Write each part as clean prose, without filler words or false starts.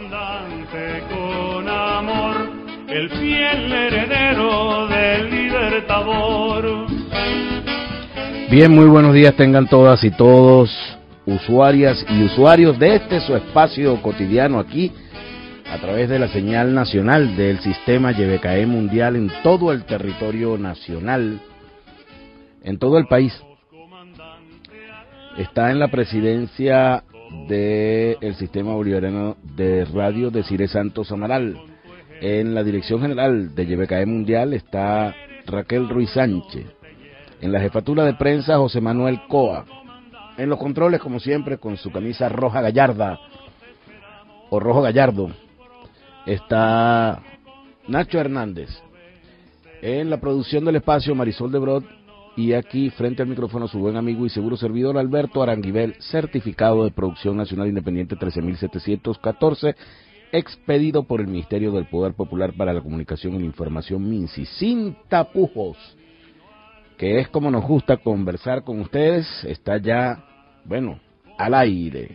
comandante con amor, el fiel heredero del Libertador. Bien, muy buenos días tengan todas y todos, usuarias y usuarios de este su espacio cotidiano aquí, a través de la señal nacional del sistema YBKE mundial en todo el territorio nacional, en todo el país. Está en la presidencia del sistema bolivariano de radio de Cire Santos Amaral. En la dirección general de YBKE mundial está Raquel Ruiz Sánchez. En la jefatura de prensa, José Manuel Coa. En los controles, como siempre, con su camisa roja gallarda, o rojo gallardo, está Nacho Hernández. En la producción del espacio, Marisol de Brod. Y aquí, frente al micrófono, su buen amigo y seguro servidor, Alberto Aranguibel, certificado de producción nacional independiente 13714, expedido por el Ministerio del Poder Popular para la Comunicación y la Información, MINSI, sin tapujos, que es como nos gusta conversar con ustedes. Está ya, bueno, al aire.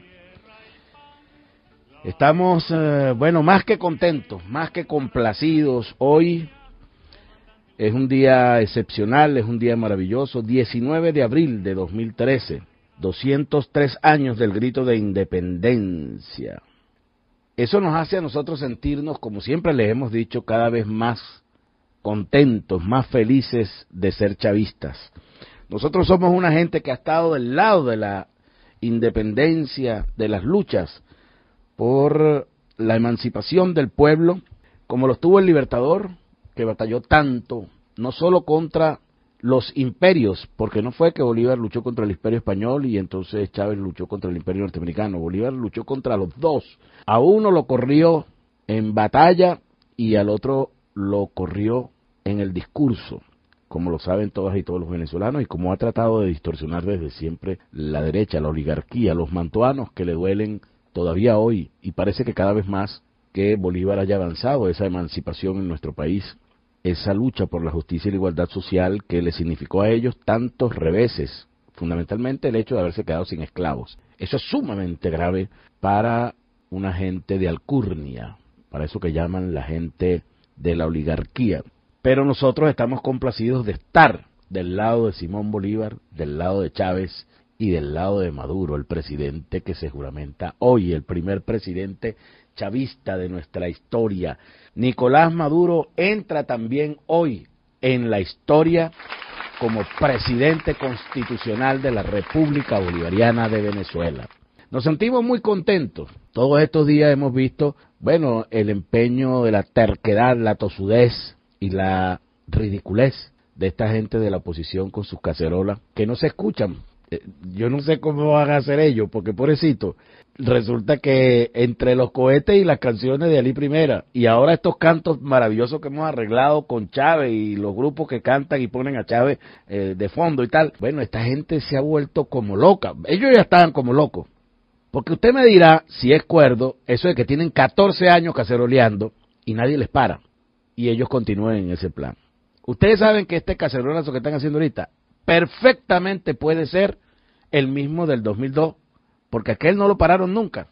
Estamos, más que contentos, más que complacidos. Hoy es un día excepcional, es un día maravilloso, 19 de abril de 2013, 203 años del grito de independencia. Eso nos hace a nosotros sentirnos, como siempre les hemos dicho, cada vez más contentos, más felices de ser chavistas. Nosotros somos una gente que ha estado del lado de la independencia, de las luchas por la emancipación del pueblo, como lo estuvo el Libertador, que batalló tanto, no solo contra los imperios, porque no fue que Bolívar luchó contra el imperio español y entonces Chávez luchó contra el imperio norteamericano. Bolívar luchó contra los dos. A uno lo corrió en batalla y al otro lo corrió en el discurso, como lo saben todas y todos los venezolanos, y como ha tratado de distorsionar desde siempre la derecha, la oligarquía, los mantuanos que le duelen todavía hoy, y parece que cada vez más que Bolívar haya avanzado esa emancipación en nuestro país, esa lucha por la justicia y la igualdad social que le significó a ellos tantos reveses, fundamentalmente el hecho de haberse quedado sin esclavos. Eso es sumamente grave para una gente de alcurnia, para eso que llaman la gente de la oligarquía. Pero nosotros estamos complacidos de estar del lado de Simón Bolívar, del lado de Chávez y del lado de Maduro, el presidente que se juramenta hoy, el primer presidente chavista de nuestra historia. Nicolás Maduro entra también hoy en la historia como presidente constitucional de la República Bolivariana de Venezuela. Nos sentimos muy contentos. Todos estos días hemos visto, el empeño de la terquedad, la tosudez y la ridiculez de esta gente de la oposición con sus cacerolas, que no se escuchan. Yo no sé cómo van a hacer ellos, porque pobrecito, resulta que entre los cohetes y las canciones de Ali Primera, y ahora estos cantos maravillosos que hemos arreglado con Chávez y los grupos que cantan y ponen a Chávez de fondo y tal, esta gente se ha vuelto como loca. Ellos ya estaban como locos, porque usted me dirá, si es cuerdo, eso de que tienen 14 años caceroleando y nadie les para, y ellos continúen en ese plan. Ustedes saben que este cacerolazo que están haciendo ahorita perfectamente puede ser el mismo del 2002, porque aquel no lo pararon nunca.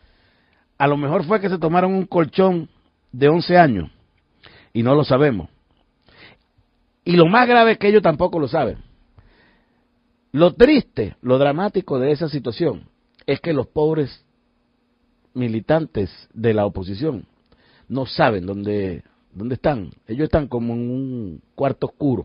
A lo mejor fue que se tomaron un colchón de 11 años y no lo sabemos. Y lo más grave es que ellos tampoco lo saben. Lo triste, lo dramático de esa situación es que los pobres militantes de la oposición no saben dónde están. Ellos están como en un cuarto oscuro,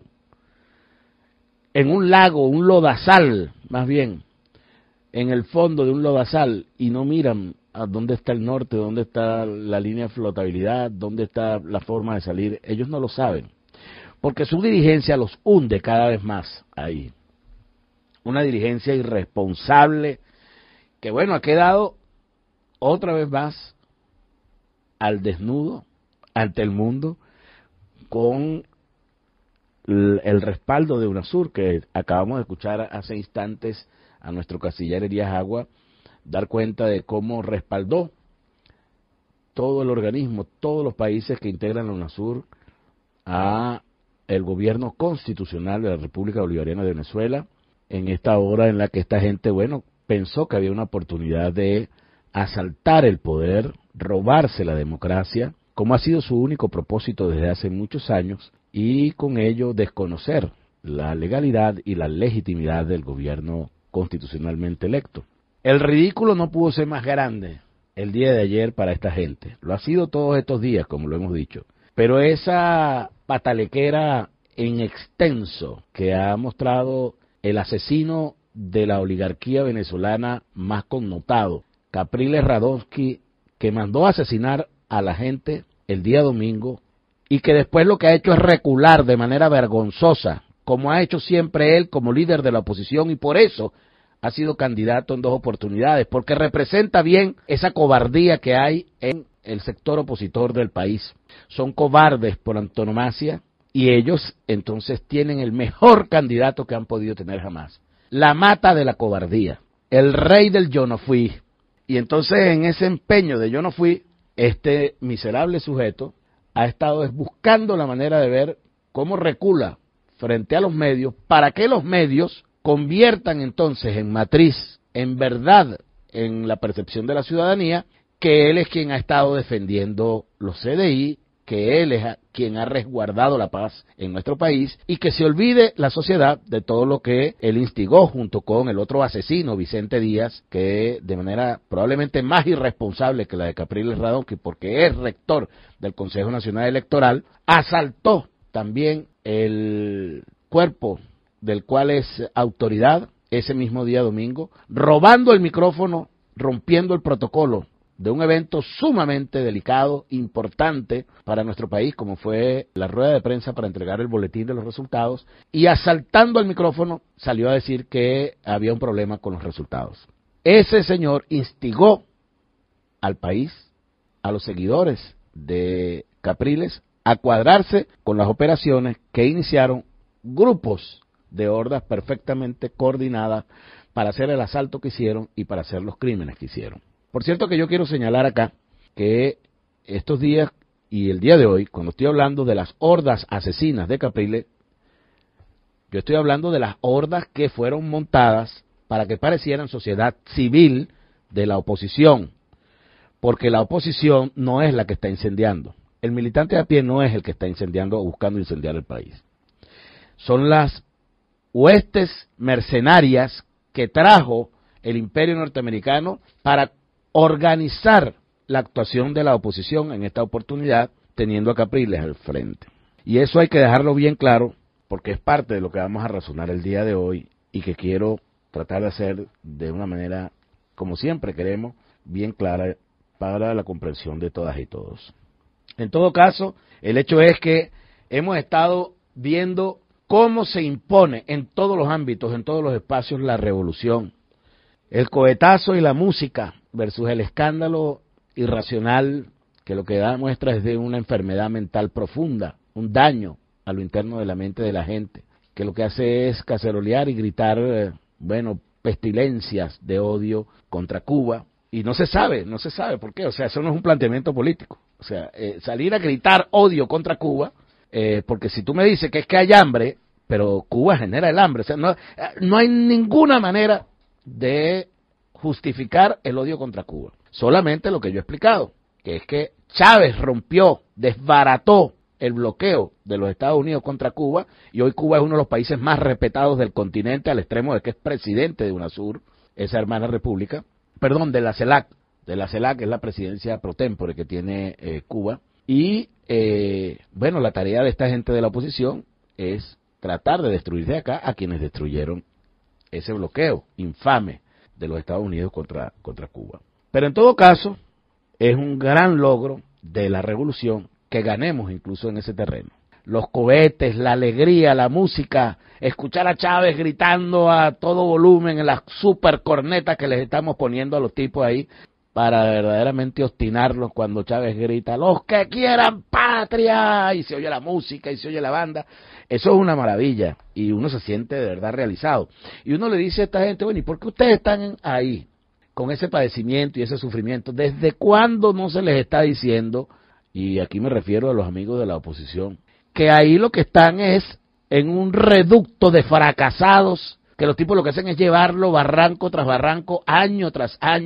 en un lago, un lodazal, más bien, en el fondo de un lodazal, y no miran a dónde está el norte, dónde está la línea de flotabilidad, dónde está la forma de salir. Ellos no lo saben, porque su dirigencia los hunde cada vez más ahí. Una dirigencia irresponsable que, ha quedado otra vez más al desnudo ante el mundo, con el respaldo de UNASUR, que acabamos de escuchar hace instantes a nuestro canciller Elías Agua dar cuenta de cómo respaldó todo el organismo, todos los países que integran la UNASUR, a el gobierno constitucional de la República Bolivariana de Venezuela, en esta hora en la que esta gente, pensó que había una oportunidad de asaltar el poder robarse la democracia, como ha sido su único propósito desde hace muchos años, y con ello desconocer la legalidad y la legitimidad del gobierno constitucionalmente electo. El ridículo no pudo ser más grande el día de ayer para esta gente. Lo ha sido todos estos días, como lo hemos dicho. Pero esa patalequera en extenso que ha mostrado el asesino de la oligarquía venezolana más connotado, Capriles Radonsky, que mandó a asesinar a la gente el día domingo y que después lo que ha hecho es recular de manera vergonzosa, como ha hecho siempre él como líder de la oposición, y por eso ha sido candidato en 2 oportunidades, porque representa bien esa cobardía que hay en el sector opositor del país. Son cobardes por antonomasia y ellos entonces tienen el mejor candidato que han podido tener jamás. La mata de la cobardía, el rey del yo no fui. Y entonces en ese empeño de yo no fui, este miserable sujeto ha estado buscando la manera de ver cómo recula frente a los medios para que los medios conviertan entonces en matriz, en verdad, en la percepción de la ciudadanía, que él es quien ha estado defendiendo los CDI, que él es quien ha resguardado la paz en nuestro país, y que se olvide la sociedad de todo lo que él instigó junto con el otro asesino, Vicente Díaz, que de manera probablemente más irresponsable que la de Capriles Radonsky, porque es rector del Consejo Nacional Electoral, asaltó también el cuerpo del cual es autoridad ese mismo día domingo, robando el micrófono, rompiendo el protocolo de un evento sumamente delicado, importante para nuestro país, como fue la rueda de prensa para entregar el boletín de los resultados, y asaltando el micrófono salió a decir que había un problema con los resultados. Ese señor instigó al país, a los seguidores de Capriles, a cuadrarse con las operaciones que iniciaron grupos de hordas perfectamente coordinadas para hacer el asalto que hicieron y para hacer los crímenes que hicieron. Por cierto que yo quiero señalar acá que estos días y el día de hoy, cuando estoy hablando de las hordas asesinas de Capriles, yo estoy hablando de las hordas que fueron montadas para que parecieran sociedad civil de la oposición, porque la oposición no es la que está incendiando. El militante a pie no es el que está incendiando o buscando incendiar el país. Son las huestes mercenarias que trajo el imperio norteamericano para organizar la actuación de la oposición en esta oportunidad, teniendo a Capriles al frente. Y eso hay que dejarlo bien claro, porque es parte de lo que vamos a razonar el día de hoy y que quiero tratar de hacer de una manera, como siempre queremos, bien clara para la comprensión de todas y todos. En todo caso, el hecho es que hemos estado viendo cómo se impone en todos los ámbitos, en todos los espacios, la revolución. El cohetazo y la música versus el escándalo irracional, que lo que da muestra es de una enfermedad mental profunda, un daño a lo interno de la mente de la gente, que lo que hace es cacerolear y gritar, pestilencias de odio contra Cuba, y no se sabe por qué, o sea, eso no es un planteamiento político, o sea, salir a gritar odio contra Cuba, porque si tú me dices que es que hay hambre, pero Cuba genera el hambre, o sea, no hay ninguna manera de justificar el odio contra Cuba. Solamente lo que yo he explicado, que es que Chávez rompió, desbarató el bloqueo de los Estados Unidos contra Cuba, y hoy Cuba es uno de los países más respetados del continente, al extremo de que es presidente de UNASUR, esa hermana república, de la CELAC. De la CELAC es la presidencia pro tempore que tiene Cuba, y la tarea de esta gente de la oposición es tratar de destruir de acá a quienes destruyeron ese bloqueo infame de los Estados Unidos contra Cuba. Pero en todo caso, es un gran logro de la revolución que ganemos incluso en ese terreno. Los cohetes, la alegría, la música, escuchar a Chávez gritando a todo volumen en las super cornetas que les estamos poniendo a los tipos ahí para verdaderamente obstinarlos cuando Chávez grita, los que quieran patria, y se oye la música y se oye la banda. Eso es una maravilla y uno se siente de verdad realizado. Y uno le dice a esta gente, ¿y por qué ustedes están ahí con ese padecimiento y ese sufrimiento? ¿Desde cuándo no se les está diciendo, y aquí me refiero a los amigos de la oposición, que ahí lo que están es en un reducto de fracasados, que los tipos lo que hacen es llevarlo barranco tras barranco, año tras año,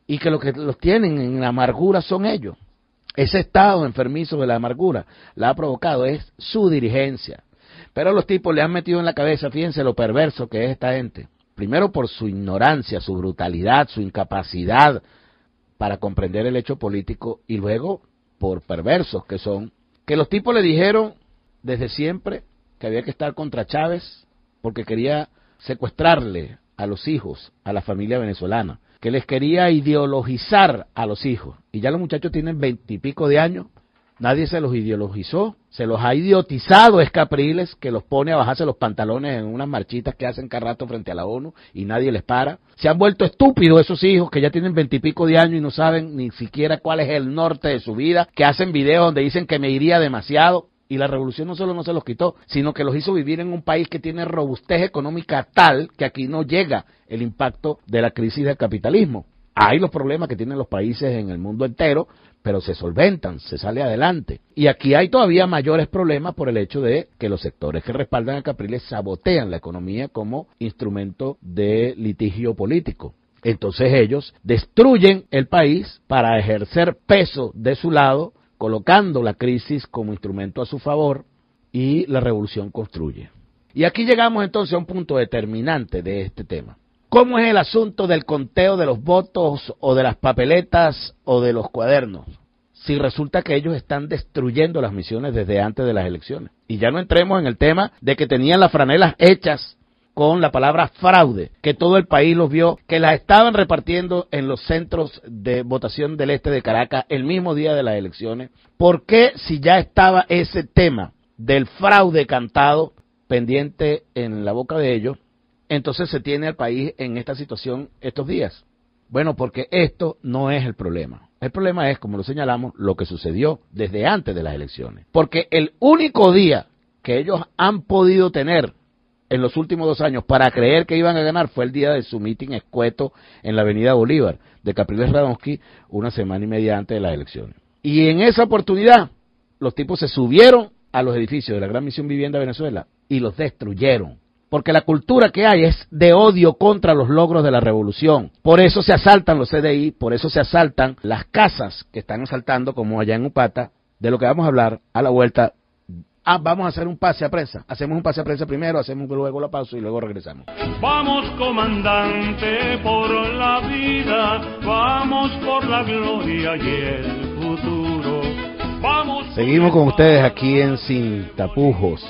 y que los tienen en la amargura son ellos. Ese estado enfermizo de la amargura la ha provocado, es su dirigencia. Pero los tipos le han metido en la cabeza, fíjense lo perverso que es esta gente. Primero por su ignorancia, su brutalidad, su incapacidad para comprender el hecho político, y luego por perversos que son, que los tipos le dijeron desde siempre que había que estar contra Chávez porque quería secuestrarle a los hijos, a la familia venezolana, que les quería ideologizar a los hijos. Y ya los muchachos tienen 20 y pico de años, nadie se los ideologizó, se los ha idiotizado es Capriles, que los pone a bajarse los pantalones en unas marchitas que hacen cada rato frente a la ONU y nadie les para. Se han vuelto estúpidos esos hijos que ya tienen 20 y pico de años y no saben ni siquiera cuál es el norte de su vida, que hacen videos donde dicen que me iría demasiado. Y la revolución no solo no se los quitó, sino que los hizo vivir en un país que tiene robustez económica tal que aquí no llega el impacto de la crisis del capitalismo. Hay los problemas que tienen los países en el mundo entero, pero se solventan, se sale adelante. Y aquí hay todavía mayores problemas por el hecho de que los sectores que respaldan a Capriles sabotean la economía como instrumento de litigio político. Entonces ellos destruyen el país para ejercer peso de su lado, colocando la crisis como instrumento a su favor, y la revolución construye. Y aquí llegamos entonces a un punto determinante de este tema. ¿Cómo es el asunto del conteo de los votos o de las papeletas o de los cuadernos? Si resulta que ellos están destruyendo las misiones desde antes de las elecciones. Y ya no entremos en el tema de que tenían las franelas hechas con la palabra fraude, que todo el país los vio, que las estaban repartiendo en los centros de votación del este de Caracas el mismo día de las elecciones. ¿Por qué, si ya estaba ese tema del fraude cantado pendiente en la boca de ellos, entonces se tiene al país en esta situación estos días? Bueno, porque esto no es el problema. El problema es, como lo señalamos, lo que sucedió desde antes de las elecciones. Porque el único día que ellos han podido tener en los últimos 2 años para creer que iban a ganar fue el día de su mitin escueto en la avenida Bolívar de Capriles Radonsky, una semana y media antes de las elecciones. Y en esa oportunidad los tipos se subieron a los edificios de la Gran Misión Vivienda Venezuela y los destruyeron. Porque la cultura que hay es de odio contra los logros de la revolución. Por eso se asaltan los CDI, por eso se asaltan las casas que están asaltando, como allá en Upata, de lo que vamos a hablar a la vuelta. Vamos a hacer un pase a prensa. Hacemos un pase a prensa primero, hacemos luego la pausa y luego regresamos. Vamos, comandante, por la vida, vamos por la gloria y el futuro. Vamos. Seguimos con ustedes aquí en Sin Tapujos.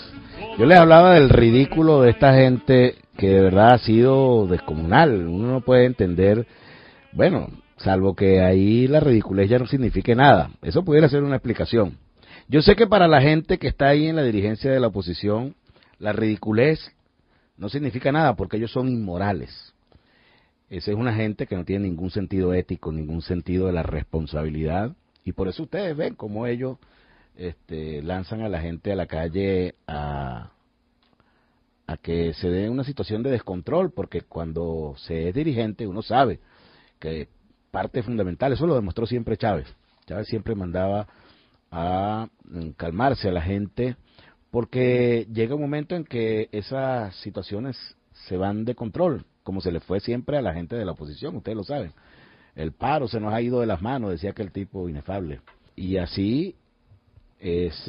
Yo les hablaba del ridículo de esta gente que de verdad ha sido descomunal. Uno no puede entender, bueno, salvo que ahí la ridiculez ya no signifique nada. Eso pudiera ser una explicación. Yo sé que para la gente que está ahí en la dirigencia de la oposición, la ridiculez no significa nada porque ellos son inmorales. Esa es una gente que no tiene ningún sentido ético, ningún sentido de la responsabilidad, y por eso ustedes ven cómo ellos lanzan a la gente a la calle a que se dé una situación de descontrol, porque cuando se es dirigente uno sabe que parte fundamental, eso lo demostró siempre Chávez. Chávez siempre mandaba a calmarse a la gente, porque llega un momento en que esas situaciones se van de control, como se le fue siempre a la gente de la oposición, ustedes lo saben. El paro se nos ha ido de las manos, decía aquel tipo inefable. Y así es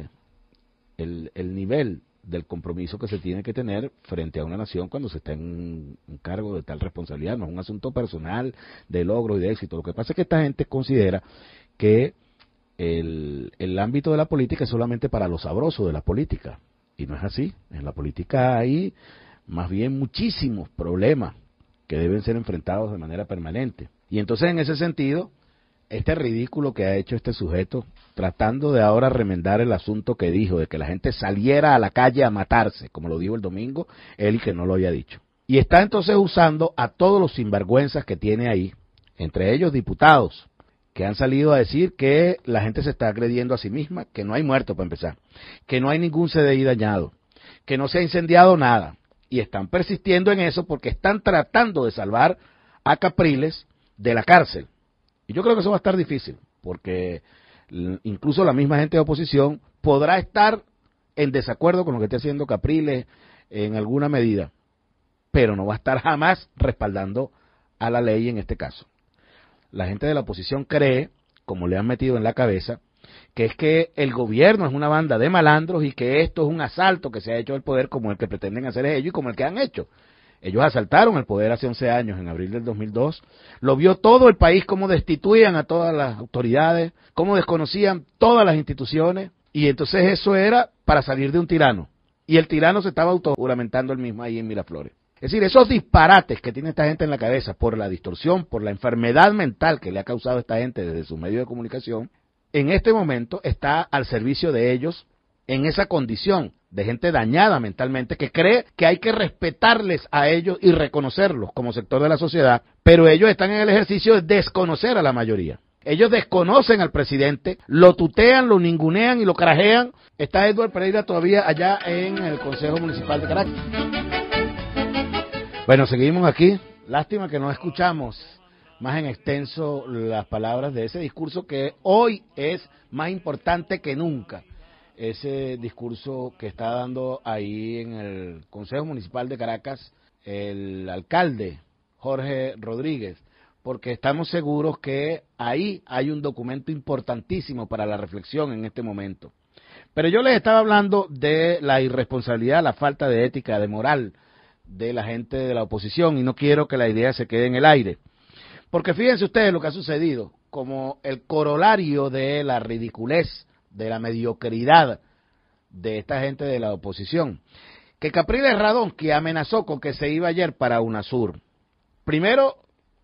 el nivel del compromiso que se tiene que tener frente a una nación cuando se está en un cargo de tal responsabilidad. No es un asunto personal de logro y de éxito. Lo que pasa es que esta gente considera que el ámbito de la política es solamente para lo sabroso de la política, y no es así. En la política hay más bien muchísimos problemas que deben ser enfrentados de manera permanente, y entonces en ese sentido este ridículo que ha hecho este sujeto, tratando de ahora remendar el asunto que dijo, de que la gente saliera a la calle a matarse, como lo dijo el domingo, él y que no lo había dicho, y está entonces usando a todos los sinvergüenzas que tiene ahí, entre ellos diputados, que han salido a decir que la gente se está agrediendo a sí misma, que no hay muerto para empezar, que no hay ningún CDI dañado, que no se ha incendiado nada, y están persistiendo en eso porque están tratando de salvar a Capriles de la cárcel. Y yo creo que eso va a estar difícil, porque incluso la misma gente de oposición podrá estar en desacuerdo con lo que esté haciendo Capriles en alguna medida, pero no va a estar jamás respaldando a la ley en este caso. la gente de la oposición cree, como le han metido en la cabeza, que es que el gobierno es una banda de malandros y que esto es un asalto que se ha hecho al poder como el que pretenden hacer ellos y como el que han hecho. Ellos asaltaron el poder hace 11 años, en abril del 2002. Lo vio todo el país, cómo destituían a todas las autoridades, cómo desconocían todas las instituciones, y entonces eso era para salir de un tirano. Y el tirano se estaba autojuramentando el mismo ahí en Miraflores. Es decir, esos disparates que tiene esta gente en la cabeza por la distorsión, por la enfermedad mental que le ha causado a esta gente desde sus medios de comunicación, en este momento está al servicio de ellos en esa condición de gente dañada mentalmente que cree que hay que respetarles a ellos y reconocerlos como sector de la sociedad, pero ellos están en el ejercicio de desconocer a la mayoría. Ellos desconocen al presidente, lo tutean, lo ningunean y lo carajean. Está Edward Pereira todavía allá en el Consejo Municipal de Caracas. Bueno, seguimos aquí. Lástima que no escuchamos más en extenso las palabras de ese discurso que hoy es más importante que nunca. Ese discurso que está dando ahí en el Consejo Municipal de Caracas el alcalde Jorge Rodríguez, porque estamos seguros que ahí hay un documento importantísimo para la reflexión en este momento. Pero yo les estaba hablando de la irresponsabilidad, la falta de ética, de moral de la gente de la oposición, y no quiero que la idea se quede en el aire. Porque fíjense ustedes lo que ha sucedido, como el corolario de la ridiculez, de la mediocridad de esta gente de la oposición. Que Capriles Radón, que amenazó con que se iba ayer para UNASUR, primero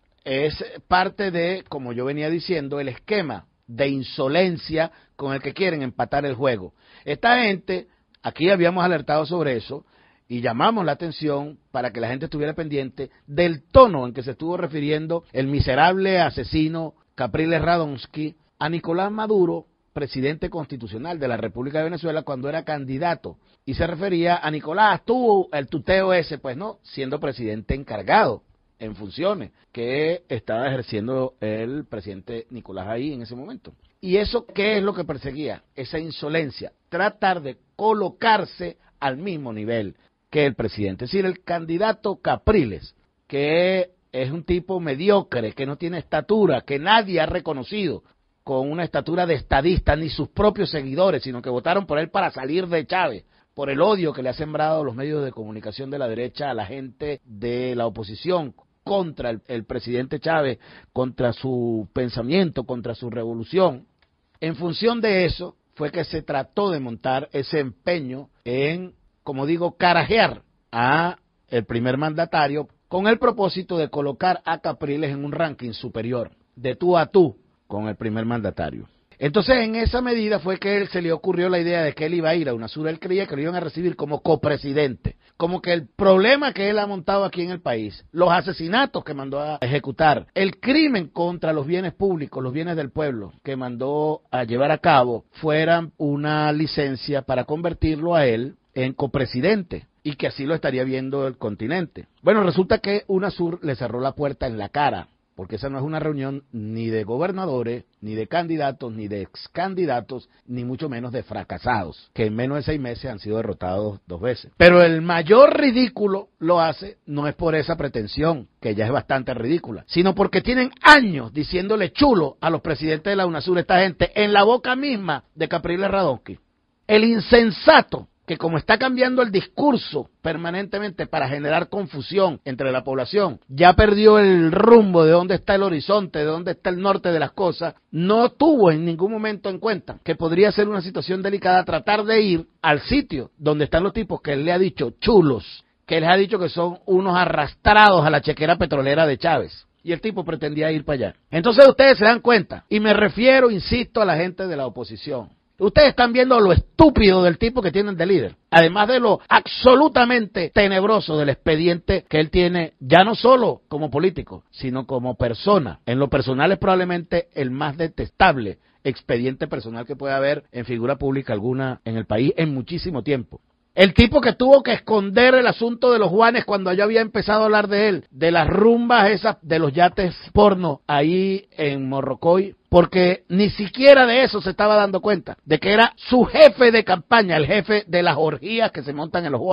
es parte de, como yo venía diciendo, el esquema de insolencia con el que quieren empatar el juego. Esta gente, aquí habíamos alertado sobre eso, y llamamos la atención para que la gente estuviera pendiente del tono en que se estuvo refiriendo el miserable asesino Capriles Radonsky a Nicolás Maduro, presidente constitucional de la República de Venezuela, cuando era candidato. Y se refería a Nicolás, tú, el tuteo ese, pues no, siendo presidente encargado en funciones que estaba ejerciendo el presidente Nicolás ahí en ese momento. ¿Y eso qué es lo que perseguía? Esa insolencia, tratar de colocarse al mismo nivel que el presidente. Es decir, el candidato Capriles, que es un tipo mediocre, que no tiene estatura, que nadie ha reconocido con una estatura de estadista, ni sus propios seguidores, sino que votaron por él para salir de Chávez, por el odio que le ha sembrado los medios de comunicación de la derecha a la gente de la oposición contra el presidente Chávez, contra su pensamiento, contra su revolución. En función de eso fue que se trató de montar ese empeño en, como digo, carajear a el primer mandatario con el propósito de colocar a Capriles en un ranking superior, de tú a tú, con el primer mandatario. Entonces, en esa medida fue que él se le ocurrió la idea de que él iba a ir a UNASUR. Él creía que lo iban a recibir como copresidente, como que el problema que él ha montado aquí en el país, los asesinatos que mandó a ejecutar, el crimen contra los bienes públicos, los bienes del pueblo, que mandó a llevar a cabo, fueran una licencia para convertirlo a él en copresidente, y que así lo estaría viendo el continente. Bueno, resulta que UNASUR le cerró la puerta en la cara, porque esa no es una reunión ni de gobernadores, ni de candidatos, ni de excandidatos, ni mucho menos de fracasados, que en menos de 6 meses han sido derrotados 2 veces. Pero el mayor ridículo lo hace, no es por esa pretensión, que ya es bastante ridícula, sino porque tienen años diciéndole chulo a los presidentes de la UNASUR, esta gente, en la boca misma de Capriles Radonsky. El insensato, que como está cambiando el discurso permanentemente para generar confusión entre la población, ya perdió el rumbo de dónde está el horizonte, de dónde está el norte de las cosas, no tuvo en ningún momento en cuenta que podría ser una situación delicada tratar de ir al sitio donde están los tipos que él le ha dicho chulos, que él les ha dicho que son unos arrastrados a la chequera petrolera de Chávez. Y el tipo pretendía ir para allá. Entonces ustedes se dan cuenta, y me refiero, insisto, a la gente de la oposición. Ustedes están viendo lo estúpido del tipo que tienen de líder, además de lo absolutamente tenebroso del expediente que él tiene, ya no solo como político, sino como persona. En lo personal es probablemente el más detestable expediente personal que puede haber en figura pública alguna en el país en muchísimo tiempo. El tipo que tuvo que esconder el asunto de los Juanes cuando yo había empezado a hablar de él, de las rumbas esas de los yates porno ahí en Morrocoy, porque ni siquiera de eso se estaba dando cuenta, de que era su jefe de campaña, el jefe de las orgías que se montan en los Juanes.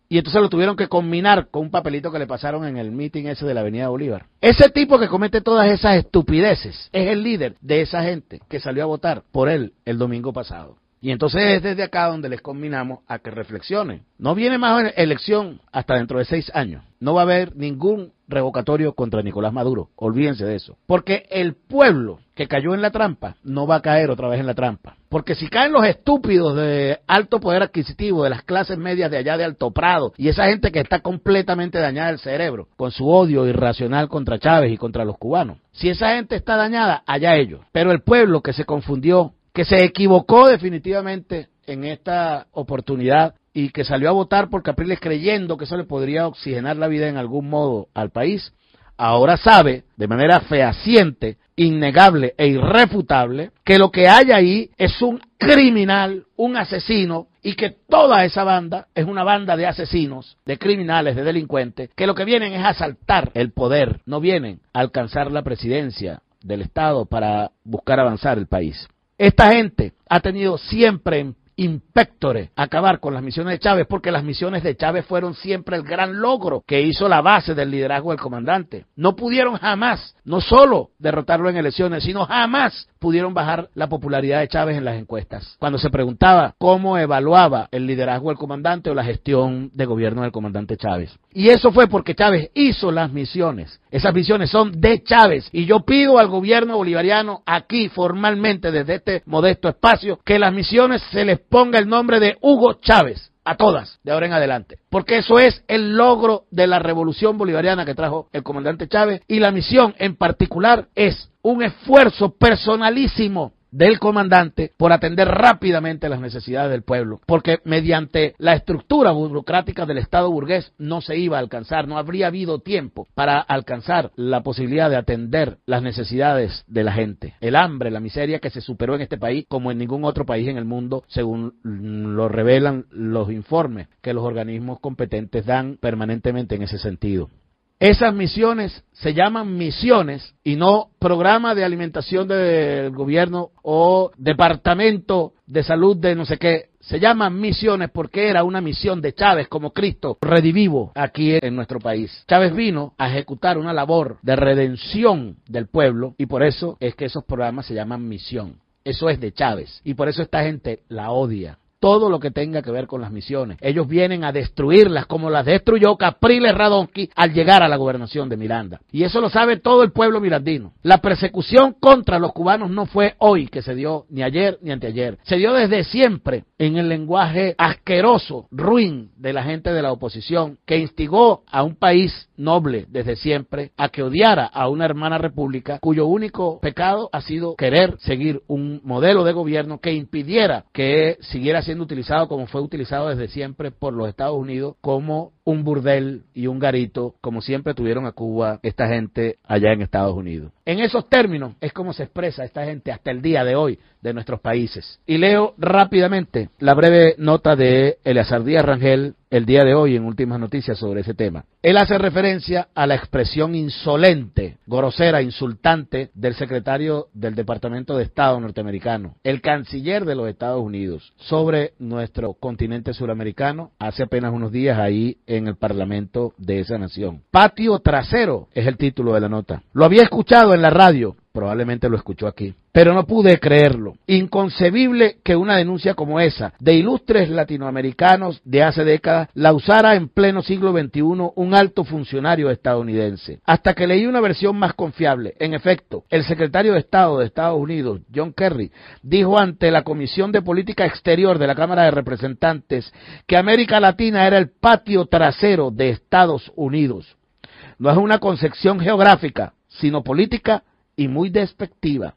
Y entonces lo tuvieron que combinar con un papelito que le pasaron en el meeting ese de la Avenida Bolívar. Ese tipo que comete todas esas estupideces es el líder de esa gente que salió a votar por él el domingo pasado. Y entonces es desde acá donde les combinamos a que reflexionen. No viene más elección hasta dentro de 6 años. No va a haber ningún revocatorio contra Nicolás Maduro. Olvídense de eso. Porque el pueblo que cayó en la trampa no va a caer otra vez en la trampa. Porque si caen los estúpidos de alto poder adquisitivo, de las clases medias de allá de Alto Prado, y esa gente que está completamente dañada del cerebro, con su odio irracional contra Chávez y contra los cubanos, si esa gente está dañada, allá ellos. Pero el pueblo que se confundió, que se equivocó definitivamente en esta oportunidad y que salió a votar por Capriles creyendo que eso le podría oxigenar la vida en algún modo al país, ahora sabe de manera fehaciente, innegable e irrefutable que lo que hay ahí es un criminal, un asesino, y que toda esa banda es una banda de asesinos, de criminales, de delincuentes, que lo que vienen es a asaltar el poder, no vienen a alcanzar la presidencia del Estado para buscar avanzar el país. Esta gente ha tenido siempre impéctore acabar con las misiones de Chávez, porque las misiones de Chávez fueron siempre el gran logro que hizo la base del liderazgo del comandante. No pudieron jamás, no solo derrotarlo en elecciones, sino jamás pudieron bajar la popularidad de Chávez en las encuestas. Cuando se preguntaba cómo evaluaba el liderazgo del comandante o la gestión de gobierno del comandante Chávez. Y eso fue porque Chávez hizo las misiones. Esas misiones son de Chávez. Y yo pido al gobierno bolivariano aquí formalmente desde este modesto espacio que las misiones se les ponga el nombre de Hugo Chávez. A todas, de ahora en adelante. Porque eso es el logro de la revolución bolivariana que trajo el comandante Chávez. Y la misión en particular es un esfuerzo personalísimo del comandante por atender rápidamente las necesidades del pueblo, porque mediante la estructura burocrática del Estado burgués no se iba a alcanzar, no habría habido tiempo para alcanzar la posibilidad de atender las necesidades de la gente, el hambre, la miseria que se superó en este país como en ningún otro país en el mundo, según lo revelan los informes que los organismos competentes dan permanentemente en ese sentido. Esas misiones se llaman misiones y no programa de alimentación del gobierno o departamento de salud de no sé qué. Se llaman misiones porque era una misión de Chávez como Cristo redivivo aquí en nuestro país. Chávez vino a ejecutar una labor de redención del pueblo y por eso es que esos programas se llaman misión. Eso es de Chávez y por eso esta gente la odia. Todo lo que tenga que ver con las misiones. Ellos vienen a destruirlas como las destruyó Capriles Radonqui al llegar a la gobernación de Miranda. Y eso lo sabe todo el pueblo mirandino. La persecución contra los cubanos no fue hoy que se dio, ni ayer ni anteayer. Se dio desde siempre en el lenguaje asqueroso, ruin de la gente de la oposición, que instigó a un país noble desde siempre a que odiara a una hermana república cuyo único pecado ha sido querer seguir un modelo de gobierno que impidiera que siguiera siendo utilizado como fue utilizado desde siempre por los Estados Unidos como un burdel y un garito, como siempre tuvieron a Cuba esta gente allá en Estados Unidos. En esos términos es como se expresa esta gente hasta el día de hoy de nuestros países. Y leo rápidamente la breve nota de Eleazar Díaz Rangel el día de hoy en Últimas Noticias sobre ese tema. Él hace referencia a la expresión insolente, grosera, insultante del secretario del Departamento de Estado norteamericano, el canciller de los Estados Unidos, sobre nuestro continente suramericano hace apenas unos días ahí en el Parlamento de esa nación. Patio trasero es el título de la nota. Lo había escuchado en la radio, probablemente lo escuchó aquí, pero no pude creerlo. Inconcebible que una denuncia como esa, de ilustres latinoamericanos de hace décadas, la usara en pleno siglo XXI un alto funcionario estadounidense. Hasta que leí una versión más confiable. En efecto, el secretario de Estado de Estados Unidos, John Kerry, dijo ante la Comisión de Política Exterior de la Cámara de Representantes que América Latina era el patio trasero de Estados Unidos. No es una concepción geográfica, sino política y muy despectiva.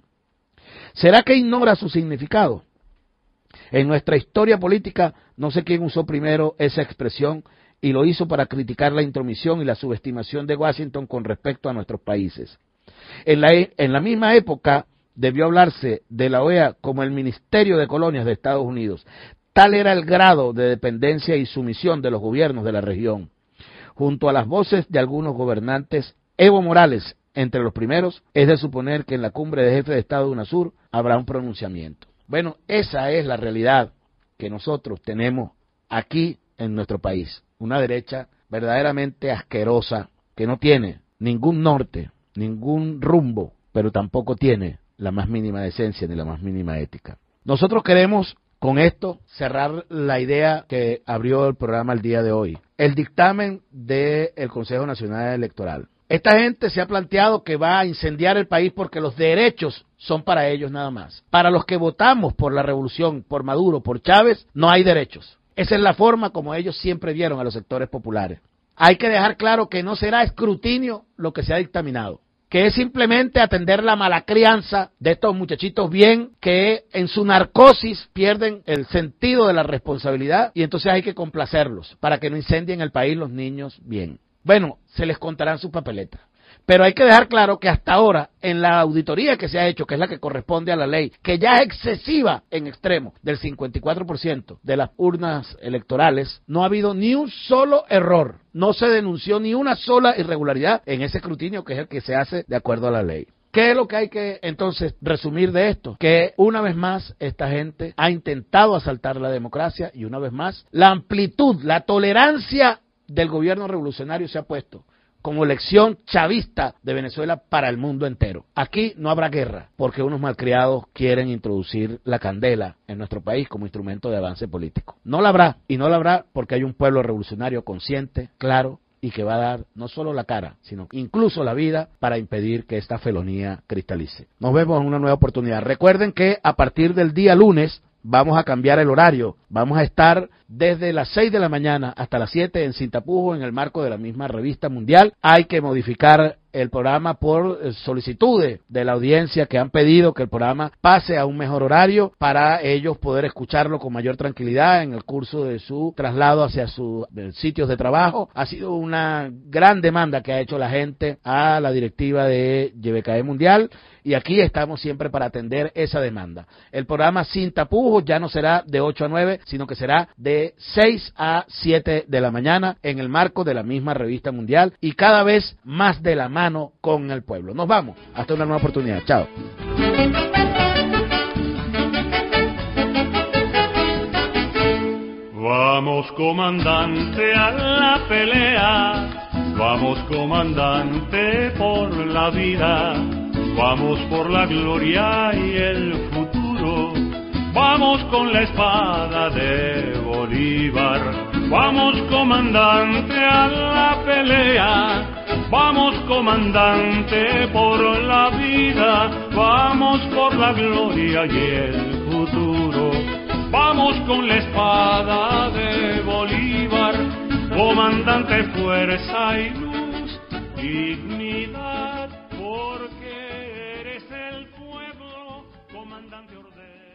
¿Será que ignora su significado? En nuestra historia política, no sé quién usó primero esa expresión y lo hizo para criticar la intromisión y la subestimación de Washington con respecto a nuestros países. En la misma época debió hablarse de la OEA como el Ministerio de Colonias de Estados Unidos. Tal era el grado de dependencia y sumisión de los gobiernos de la región. Junto a las voces de algunos gobernantes, Evo Morales, entre los primeros, es de suponer que en la cumbre de jefes de Estado de UNASUR habrá un pronunciamiento. Bueno, esa es la realidad que nosotros tenemos aquí en nuestro país. una derecha verdaderamente asquerosa, que no tiene ningún norte, ningún rumbo, pero tampoco tiene la más mínima decencia ni la más mínima ética. Nosotros queremos con esto cerrar la idea que abrió el programa el día de hoy, el dictamen del Consejo Nacional Electoral. Esta gente se ha planteado que va a incendiar el país porque los derechos son para ellos nada más. Para los que votamos por la revolución, por Maduro, por Chávez, no hay derechos. Esa es la forma como ellos siempre vieron a los sectores populares. Hay que dejar claro que no será escrutinio lo que se ha dictaminado, que es simplemente atender la mala crianza de estos muchachitos bien, que en su narcosis pierden el sentido de la responsabilidad y entonces hay que complacerlos para que no incendien el país los niños bien. Bueno, se les contarán sus papeletas. Pero hay que dejar claro que hasta ahora, en la auditoría que se ha hecho, que es la que corresponde a la ley, que ya es excesiva en extremo, del 54% de las urnas electorales, no ha habido ni un solo error. No se denunció ni una sola irregularidad en ese escrutinio, que es el que se hace de acuerdo a la ley. ¿Qué es lo que hay que entonces resumir de esto? Que una vez más esta gente ha intentado asaltar la democracia y una vez más la amplitud, la tolerancia del gobierno revolucionario se ha puesto como lección chavista de Venezuela para el mundo entero. Aquí no habrá guerra, porque unos malcriados quieren introducir la candela en nuestro país como instrumento de avance político. No la habrá, y no la habrá porque hay un pueblo revolucionario consciente, claro, y que va a dar no solo la cara, sino incluso la vida para impedir que esta felonía cristalice. Nos vemos en una nueva oportunidad. Recuerden que a partir del día lunes vamos a cambiar el horario, vamos a estar desde las 6 de la mañana hasta las 7 en Cintapujo en el marco de la misma revista mundial. Hay que modificar el programa por solicitudes de la audiencia que han pedido que el programa pase a un mejor horario para ellos poder escucharlo con mayor tranquilidad en el curso de su traslado hacia sus sitios de trabajo. Ha sido una gran demanda que ha hecho la gente a la directiva de YBKE Mundial y aquí estamos siempre para atender esa demanda. El programa Sin Tapujos ya no será de 8 a 9, sino que será de 6 a 7 de la mañana en el marco de la misma revista mundial y cada vez más de la mano con el pueblo. Nos vamos. Hasta una nueva oportunidad. Chao. Vamos, comandante, a la pelea. Vamos, comandante, por la vida. Vamos por la gloria y el futuro. Vamos con la espada de Bolívar. Vamos, comandante, a la pelea. Vamos, comandante, por la vida. Vamos por la gloria y el futuro. Vamos con la espada de Bolívar. Comandante, fuerza y luz, dignidad, porque eres el pueblo, comandante orden.